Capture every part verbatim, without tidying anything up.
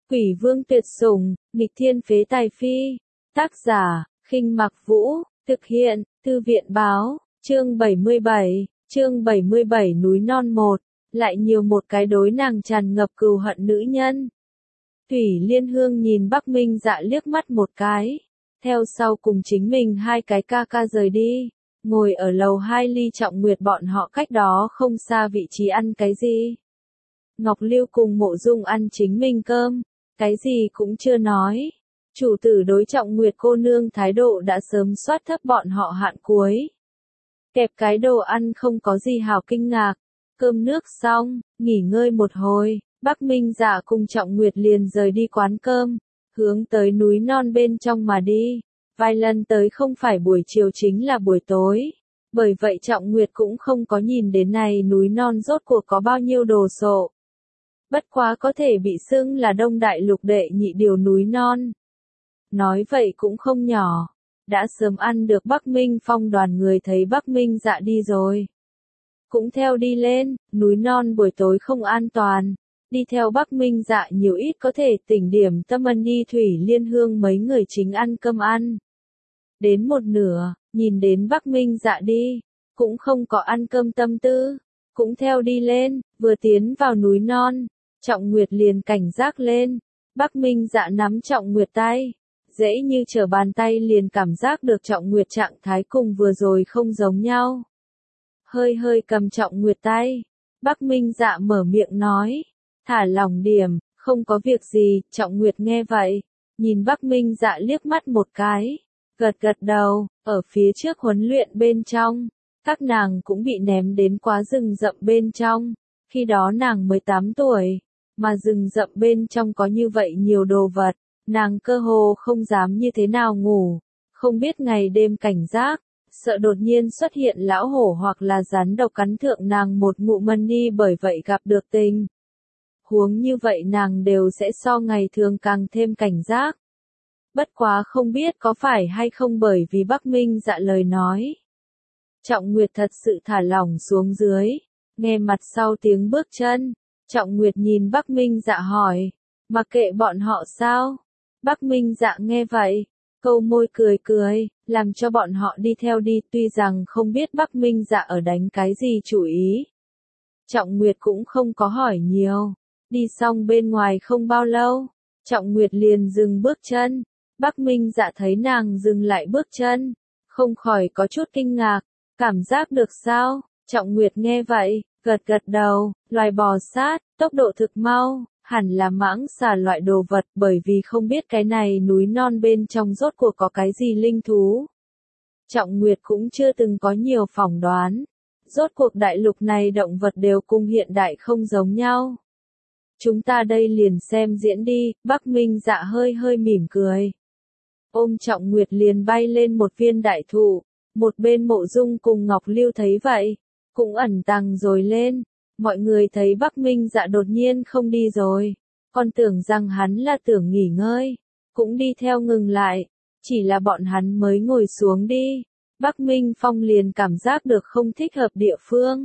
Quỷ vương tuyệt sủng, nghịch thiên phế tài phi. Tác giả, Khinh Mặc Vũ, thực hiện, Thư viện Báo, chương bảy mươi bảy, chương bảy mươi bảy núi non một, lại nhiều một cái đối nàng tràn ngập cừu hận nữ nhân. Thủy Liên Hương nhìn Bắc Minh Dạ liếc mắt một cái, theo sau cùng chính mình hai cái ca ca rời đi, ngồi ở lầu hai ly Trọng Nguyệt bọn họ cách đó không xa vị trí ăn cái gì. Ngọc Lưu cùng Mộ Dung ăn chính mình cơm, cái gì cũng chưa nói. Chủ tử đối Trọng Nguyệt cô nương thái độ đã sớm soát thấp bọn họ hạn cuối. Kẹp cái đồ ăn không có gì hảo kinh ngạc, cơm nước xong, nghỉ ngơi một hồi, Bắc Minh Dạ cùng Trọng Nguyệt liền rời đi quán cơm, hướng tới núi non bên trong mà đi. Vài lần tới không phải buổi chiều chính là buổi tối. Bởi vậy Trọng Nguyệt cũng không có nhìn đến này núi non rốt cuộc có bao nhiêu đồ sộ. Bất quá có thể bị xưng là Đông Đại Lục đệ nhị điều núi non. Nói vậy cũng không nhỏ. Đã sớm ăn được Bắc Minh Phong đoàn người thấy Bắc Minh Dạ đi rồi. Cũng theo đi lên, núi non buổi tối không an toàn. Đi theo Bắc Minh Dạ nhiều ít có thể tỉnh điểm tâm ân đi Thủy Liên Hương mấy người chính ăn cơm ăn. Đến một nửa, nhìn đến Bắc Minh Dạ đi, cũng không có ăn cơm tâm tư, cũng theo đi lên, vừa tiến vào núi non, Trọng Nguyệt liền cảnh giác lên. Bắc Minh Dạ nắm Trọng Nguyệt tay, dễ như trở bàn tay liền cảm giác được Trọng Nguyệt trạng thái cùng vừa rồi không giống nhau. Hơi hơi cầm Trọng Nguyệt tay, Bắc Minh Dạ mở miệng nói, thả lỏng điểm, không có việc gì. Trọng Nguyệt nghe vậy, nhìn Bắc Minh Dạ liếc mắt một cái, gật gật đầu. Ở phía trước huấn luyện bên trong, các nàng cũng bị ném đến quá rừng rậm bên trong, khi đó nàng mới tám tuổi, mà rừng rậm bên trong có như vậy nhiều đồ vật, nàng cơ hồ không dám như thế nào ngủ, không biết ngày đêm cảnh giác, sợ đột nhiên xuất hiện lão hổ hoặc là rắn độc cắn thượng nàng một ngụm mân đi, bởi vậy gặp được tình huống như vậy nàng đều sẽ so ngày thường càng thêm cảnh giác. Bất quá không biết có phải hay không bởi vì Bắc Minh Dạ lời nói. Trọng Nguyệt thật sự thả lỏng xuống dưới, nghe mặt sau tiếng bước chân, Trọng Nguyệt nhìn Bắc Minh Dạ hỏi, mặc kệ bọn họ sao? Bắc Minh Dạ nghe vậy, câu môi cười cười, làm cho bọn họ đi theo đi, tuy rằng không biết Bắc Minh Dạ ở đánh cái gì chủ ý. Trọng Nguyệt cũng không có hỏi nhiều, đi xong bên ngoài không bao lâu, Trọng Nguyệt liền dừng bước chân. Bắc Minh Dạ thấy nàng dừng lại bước chân, không khỏi có chút kinh ngạc, cảm giác được sao? Trọng Nguyệt nghe vậy, gật gật đầu, loài bò sát, tốc độ thực mau, hẳn là mãng xà loại đồ vật, bởi vì không biết cái này núi non bên trong rốt cuộc có cái gì linh thú. Trọng Nguyệt cũng chưa từng có nhiều phỏng đoán, rốt cuộc đại lục này động vật đều cùng hiện đại không giống nhau. Chúng ta đây liền xem diễn đi. Bắc Minh Dạ hơi hơi mỉm cười. Ôm Trọng Nguyệt liền bay lên một viên đại thụ, một bên Mộ Dung cùng Ngọc Lưu thấy vậy, cũng ẩn tàng rồi lên. Mọi người thấy Bắc Minh Dạ đột nhiên không đi rồi, còn tưởng rằng hắn là tưởng nghỉ ngơi, cũng đi theo ngừng lại, chỉ là bọn hắn mới ngồi xuống đi, Bắc Minh Phong liền cảm giác được không thích hợp địa phương.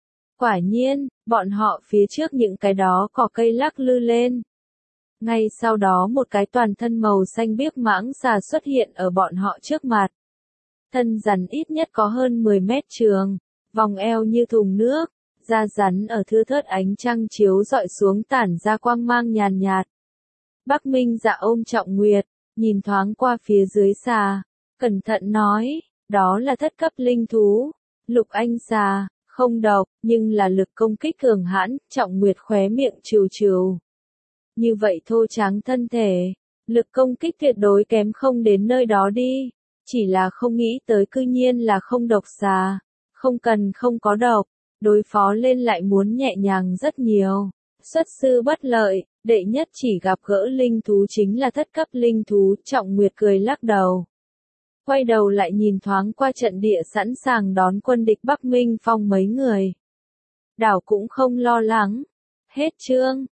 Quả nhiên, bọn họ phía trước những cái đó cỏ cây lắc lư lên. Ngay sau đó một cái toàn thân màu xanh biếc mãng xà xuất hiện ở bọn họ trước mặt. Thân rắn ít nhất có hơn mười mét trường, vòng eo như thùng nước, da rắn ở thưa thớt ánh trăng chiếu rọi xuống tản ra quang mang nhàn nhạt. Bắc Minh Dạ ôm Trọng Nguyệt, nhìn thoáng qua phía dưới xà, cẩn thận nói, đó là thất cấp linh thú, lục anh xà, không độc, nhưng là lực công kích cường hãn. Trọng Nguyệt khóe miệng trừ trừ. Như vậy thô tráng thân thể, lực công kích tuyệt đối kém không đến nơi đó đi, chỉ là không nghĩ tới cư nhiên là không độc xà, không cần không có độc, đối phó lên lại muốn nhẹ nhàng rất nhiều. Xuất sư bất lợi, đệ nhất chỉ gặp gỡ linh thú chính là thất cấp linh thú. Trọng Nguyệt cười lắc đầu, quay đầu lại nhìn thoáng qua trận địa sẵn sàng đón quân địch Bắc Minh Phong mấy người. Đảo cũng không lo lắng. Hết chương.